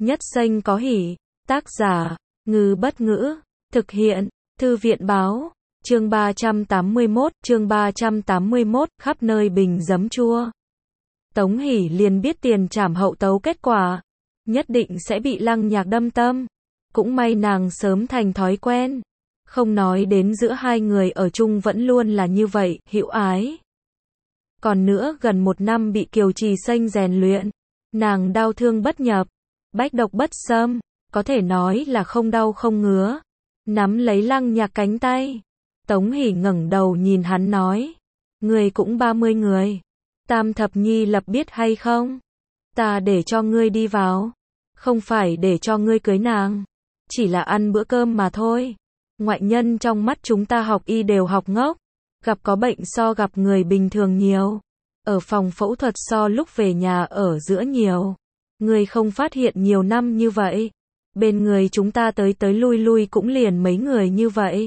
Nhất xanh có hỉ. Tác giả, Ngư Bất Ngữ. Thực hiện, Thư viện Báo. Chương 381, khắp nơi bình giấm chua. Tống Hỷ liền biết tiền trảm hậu tấu kết quả, nhất định sẽ bị Lăng Nhạc đâm tâm. Cũng may nàng sớm thành thói quen. Không nói đến giữa hai người ở chung vẫn luôn là như vậy, hữu ái. Còn nữa gần 1 năm bị Kiều Trì Xanh rèn luyện, nàng đau thương bất nhập, bách độc bất xâm, có thể nói là không đau không ngứa. Nắm lấy Lăng Nhạc cánh tay, Tống Hỷ ngẩng đầu nhìn hắn nói, ngươi cũng 30 người, Tam thập nhi lập biết hay không? Ta để cho ngươi đi vào, không phải để cho ngươi cưới nàng, chỉ là ăn bữa cơm mà thôi. Ngoại nhân trong mắt chúng ta học y đều học ngốc, gặp có bệnh so gặp người bình thường nhiều, ở phòng phẫu thuật so lúc về nhà ở giữa nhiều. Ngươi không phát hiện nhiều năm như vậy, bên người chúng ta tới tới lui lui cũng liền mấy người như vậy.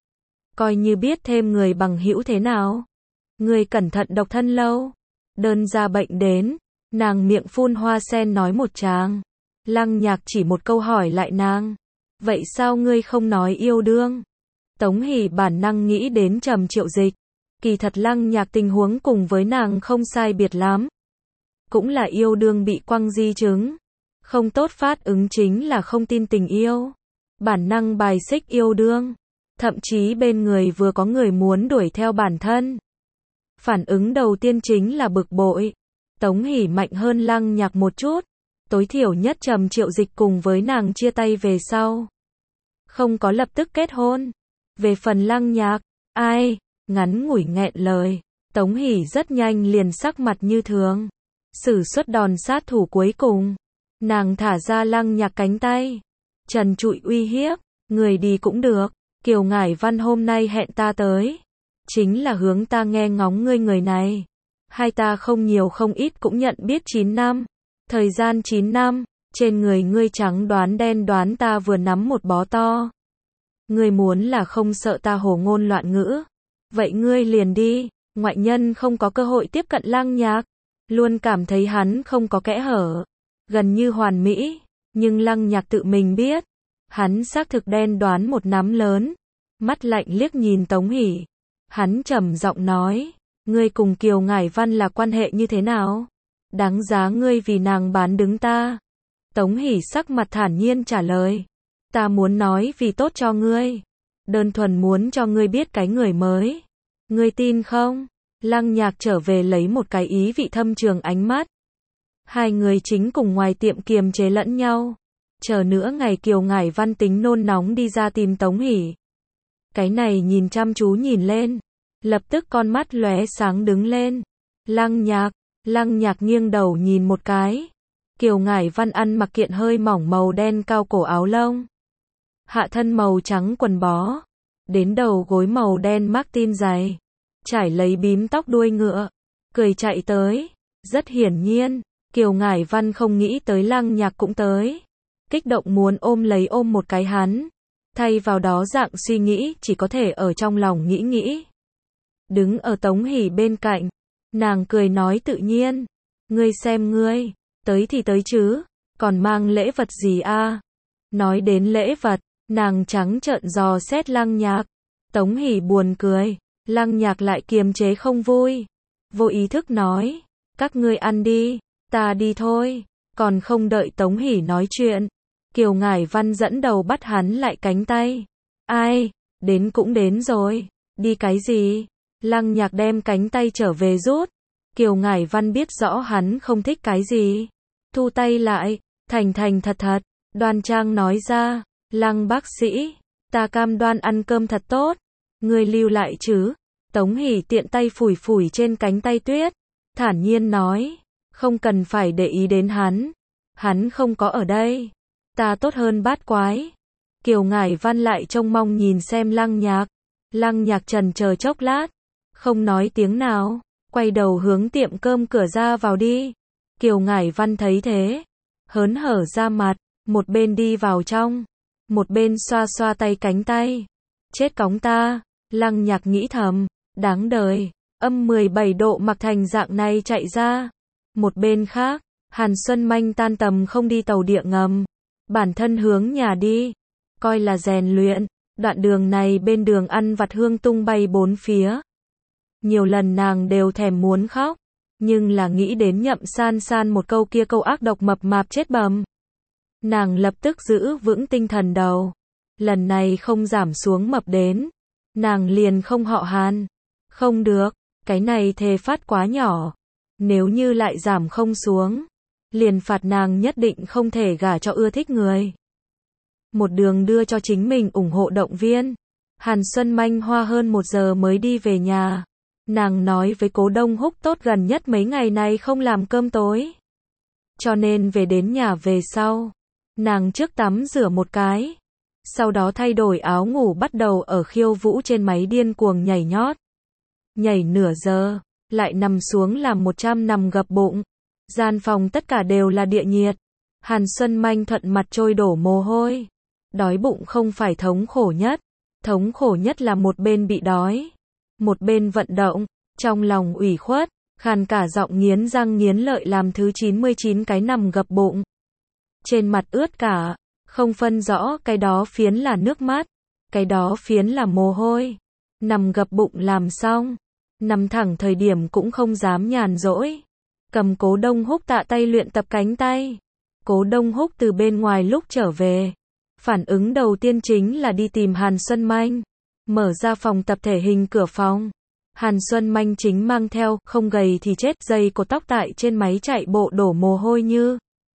Coi như biết thêm người bằng hữu thế nào. Ngươi cẩn thận độc thân lâu. Đơn ra bệnh đến, nàng miệng phun hoa sen nói một tràng. Lăng Nhạc chỉ một câu hỏi lại nàng, vậy sao ngươi không nói yêu đương? Tống Hỷ bản năng nghĩ đến Trầm Triệu Dịch. Kỳ thật Lăng Nhạc tình huống cùng với nàng không sai biệt lắm. Cũng là yêu đương bị quăng di chứng. Không tốt phát ứng chính là không tin tình yêu. Bản năng bài xích yêu đương. Thậm chí bên người vừa có người muốn đuổi theo bản thân. Phản ứng đầu tiên chính là bực bội. Tống Hỷ mạnh hơn Lăng Nhạc một chút. Tối thiểu nhất Trầm Triệu Dịch cùng với nàng chia tay về sau, không có lập tức kết hôn. Về phần Lăng Nhạc, ai, ngắn ngủi nghẹn lời. Tống Hỷ rất nhanh liền sắc mặt như thường. Sử xuất đòn sát thủ cuối cùng. Nàng thả ra Lăng Nhạc cánh tay. Trần trụi uy hiếp, người đi cũng được. Kiều Ngải Văn hôm nay hẹn ta tới, chính là hướng ta nghe ngóng ngươi người này. Hai ta không nhiều không ít cũng nhận biết 9 năm. Thời gian 9 năm, trên người ngươi trắng đoán đen đoán ta vừa nắm một bó to. Ngươi muốn là không sợ ta hổ ngôn loạn ngữ, vậy ngươi liền đi. Ngoại nhân không có cơ hội tiếp cận Lăng Nhạc, luôn cảm thấy hắn không có kẽ hở, gần như hoàn mỹ, nhưng Lăng Nhạc tự mình biết, hắn xác thực đen đoán một nắm lớn. Mắt lạnh liếc nhìn Tống Hỷ, hắn trầm giọng nói, ngươi cùng Kiều Ngải Văn là quan hệ như thế nào? Đáng giá ngươi vì nàng bán đứng ta? Tống Hỷ sắc mặt thản nhiên trả lời, ta muốn nói vì tốt cho ngươi, đơn thuần muốn cho ngươi biết cái người mới. Ngươi tin không? Lăng Nhạc trở về lấy một cái ý vị thâm trường ánh mắt. Hai người chính cùng ngoài tiệm kiềm chế lẫn nhau. Chờ nữa ngày Kiều Ngải Văn tính nôn nóng đi ra tìm Tống Hỷ. Cái này nhìn chăm chú nhìn lên, lập tức con mắt lóe sáng đứng lên. Lăng Nhạc nghiêng đầu nhìn một cái. Kiều Ngải Văn ăn mặc kiện hơi mỏng màu đen cao cổ áo lông, hạ thân màu trắng quần bó, đến đầu gối màu đen Martin giày, trải lấy bím tóc đuôi ngựa, cười chạy tới. Rất hiển nhiên, Kiều Ngải Văn không nghĩ tới Lăng Nhạc cũng tới, kích động muốn ôm một cái hắn. Thay vào đó dạng suy nghĩ chỉ có thể ở trong lòng nghĩ. Đứng ở Tống Hỷ bên cạnh, nàng cười nói tự nhiên, ngươi xem ngươi, tới thì tới chứ, còn mang lễ vật gì a? Nói đến lễ vật, nàng trắng trợn dò xét Lăng Nhạc. Tống Hỷ buồn cười, Lăng Nhạc lại kiềm chế không vui, vô ý thức nói, các ngươi ăn đi, ta đi thôi. Còn không đợi Tống Hỷ nói chuyện, Kiều Ngải Văn dẫn đầu bắt hắn lại cánh tay. Ai, đến cũng đến rồi, đi cái gì? Lăng Nhạc đem cánh tay trở về rút. Kiều Ngải Văn biết rõ hắn không thích cái gì, thu tay lại, thành thật, đoan trang nói ra, Lăng bác sĩ, ta cam đoan ăn cơm thật tốt, ngươi lưu lại chứ? Tống Hỷ tiện tay phủi trên cánh tay tuyết, thản nhiên nói, không cần phải để ý đến hắn không có ở đây, ta tốt hơn bát quái. Kiều Ngải Văn lại trông mong nhìn xem Lăng Nhạc. Lăng Nhạc trần chờ chốc lát, không nói tiếng nào, quay đầu hướng tiệm cơm cửa ra vào đi. Kiều Ngải Văn thấy thế, hớn hở ra mặt, một bên đi vào trong, một bên xoa xoa tay cánh tay. Chết cóng ta, Lăng Nhạc nghĩ thầm, đáng đời, âm 17 độ mặc thành dạng này chạy ra. Một bên khác, Hàn Xuân Manh tan tầm không đi tàu điện ngầm, bản thân hướng nhà đi, coi là rèn luyện. Đoạn đường này bên đường ăn vặt hương tung bay bốn phía. Nhiều lần nàng đều thèm muốn khóc, nhưng là nghĩ đến Nhậm San San một câu kia, câu ác độc mập mạp chết bầm. Nàng lập tức giữ vững tinh thần đầu. Lần này không giảm xuống mập đến, nàng liền không họ Hàn. Không được, cái này thề phát quá nhỏ. Nếu như lại giảm không xuống, liền phạt nàng nhất định không thể gả cho ưa thích người. Một đường đưa cho chính mình ủng hộ động viên. Hàn Xuân Manh hoa hơn 1 giờ mới đi về nhà. Nàng nói với Cố Đông Húc tốt gần nhất mấy ngày này không làm cơm tối. Cho nên về đến nhà về sau, nàng trước tắm rửa một cái. Sau đó thay đổi áo ngủ bắt đầu ở khiêu vũ trên máy điên cuồng nhảy nhót. Nhảy nửa giờ, lại nằm xuống làm 100 nằm gập bụng. Gian phòng tất cả đều là địa nhiệt. Hàn Xuân Manh thuận mặt trôi đổ mồ hôi. Đói bụng không phải thống khổ nhất. Thống khổ nhất là một bên bị đói, một bên vận động, trong lòng ủy khuất, khàn cả giọng nghiến răng nghiến lợi làm thứ 99 cái nằm gập bụng. Trên mặt ướt cả, không phân rõ cái đó phiến là nước mắt, cái đó phiến là mồ hôi. Nằm gập bụng làm xong, nằm thẳng thời điểm cũng không dám nhàn rỗi. Cầm Cố Đông Húc tạ tay luyện tập cánh tay. Cố Đông Húc từ bên ngoài lúc trở về, phản ứng đầu tiên chính là đi tìm Hàn Xuân Manh. Mở ra phòng tập thể hình cửa phòng. Hàn Xuân Manh chính mang theo, không gầy thì chết, dây cột tóc tại trên máy chạy bộ đổ mồ hôi như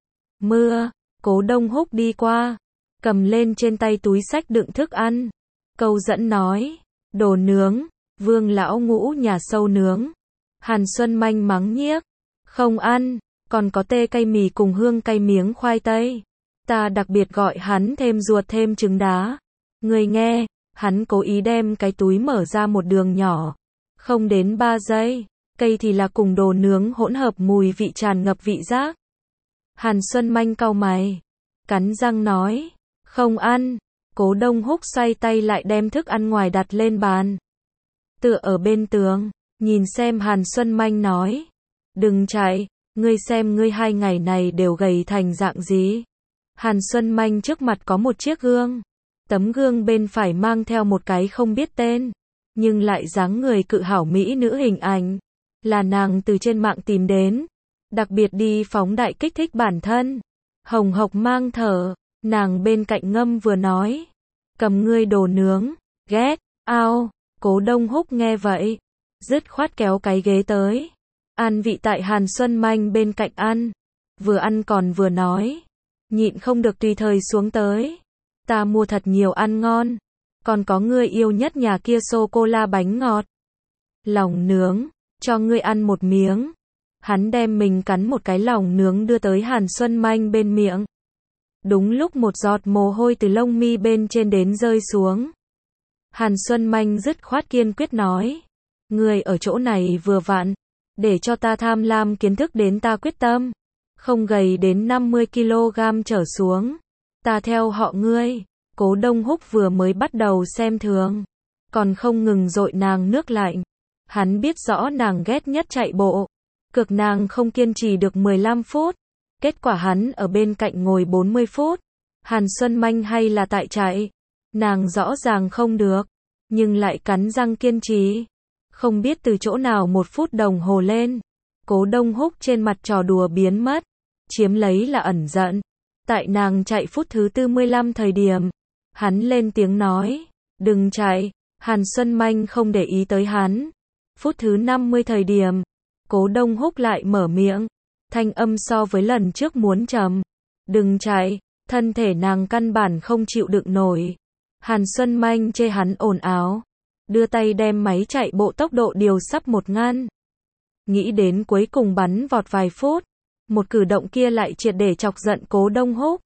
mưa. Cố Đông Húc đi qua, cầm lên trên tay túi xách đựng thức ăn. Câu dẫn nói, đồ nướng, Vương lão ngũ nhà sâu nướng. Hàn Xuân Manh mắng nhiếc, không ăn, còn có tê cay mì cùng hương cay miếng khoai tây. Ta đặc biệt gọi hắn thêm ruột thêm trứng đá. Người nghe, hắn cố ý đem cái túi mở ra một đường nhỏ. Không đến 3 giây, cây thì là cùng đồ nướng hỗn hợp mùi vị tràn ngập vị giác. Hàn Xuân Manh cau mày, cắn răng nói, không ăn. Cố Đông Húc xoay tay lại đem thức ăn ngoài đặt lên bàn. Tựa ở bên tường, nhìn xem Hàn Xuân Manh nói, đừng chạy, ngươi xem ngươi 2 ngày này đều gầy thành dạng gì. Hàn Xuân Manh trước mặt có một chiếc gương. Tấm gương bên phải mang theo một cái không biết tên, nhưng lại dáng người cự hảo mỹ nữ hình ảnh. Là nàng từ trên mạng tìm đến. Đặc biệt đi phóng đại kích thích bản thân. Hồng hộc mang thở, nàng bên cạnh ngâm vừa nói. Cầm ngươi đồ nướng, ghét, ao. Cố Đông Húc nghe vậy, dứt khoát kéo cái ghế tới. An vị tại Hàn Xuân Manh bên cạnh ăn. Vừa ăn còn vừa nói. Nhịn không được tùy thời xuống tới. Ta mua thật nhiều ăn ngon. Còn có ngươi yêu nhất nhà kia sô-cô-la bánh ngọt. Lòng nướng, cho ngươi ăn một miếng. Hắn đem mình cắn một cái lòng nướng đưa tới Hàn Xuân Manh bên miệng. Đúng lúc một giọt mồ hôi từ lông mi bên trên đến rơi xuống. Hàn Xuân Manh dứt khoát kiên quyết nói. Ngươi ở chỗ này vừa vặn. Để cho ta tham lam kiến thức đến ta quyết tâm. Không gầy đến 50 kg trở xuống. Ta theo họ ngươi. Cố Đông Húc vừa mới bắt đầu xem thường. Còn không ngừng dội nàng nước lạnh. Hắn biết rõ nàng ghét nhất chạy bộ. Cực nàng không kiên trì được 15 phút. Kết quả hắn ở bên cạnh ngồi 40 phút. Hàn Xuân Manh hay là tại chạy. Nàng rõ ràng không được. Nhưng lại cắn răng kiên trì. Không biết từ chỗ nào 1 phút đồng hồ lên. Cố Đông Húc trên mặt trò đùa biến mất. Chiếm lấy là ẩn giận. Tại nàng chạy phút thứ 45 thời điểm. Hắn lên tiếng nói. Đừng chạy. Hàn Xuân Manh không để ý tới hắn. Phút thứ 50 thời điểm. Cố Đông Húc lại mở miệng. Thanh âm so với lần trước muốn trầm. Đừng chạy. Thân thể nàng căn bản không chịu đựng nổi. Hàn Xuân Manh chê hắn ồn ào. Đưa tay đem máy chạy bộ tốc độ điều sắp 1 ngăn. Nghĩ đến cuối cùng bắn vọt vài phút. Một cử động kia lại triệt để chọc giận Cố Đông Húc.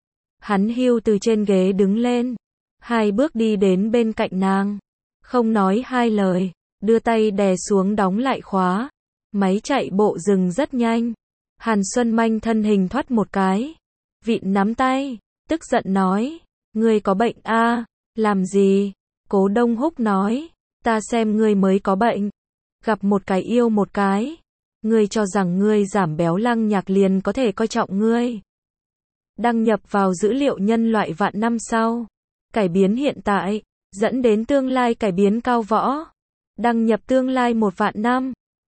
Hắn hiu từ trên ghế đứng lên. 2 bước đi đến bên cạnh nàng. Không nói 2 lời. Đưa tay đè xuống đóng lại khóa. Máy chạy bộ dừng rất nhanh. Hàn Xuân Manh thân hình thoát một cái. Vịn nắm tay. Tức giận nói. Ngươi có bệnh a? Làm gì? Cố Đông Húc nói. Ta xem ngươi mới có bệnh. Gặp một cái yêu một cái. Ngươi cho rằng ngươi giảm béo Lăng Nhạc liền có thể coi trọng ngươi. Đăng nhập vào dữ liệu nhân loại vạn năm sau. Cải biến hiện tại, dẫn đến tương lai cải biến cao võ. Đăng nhập tương lai 1 vạn năm.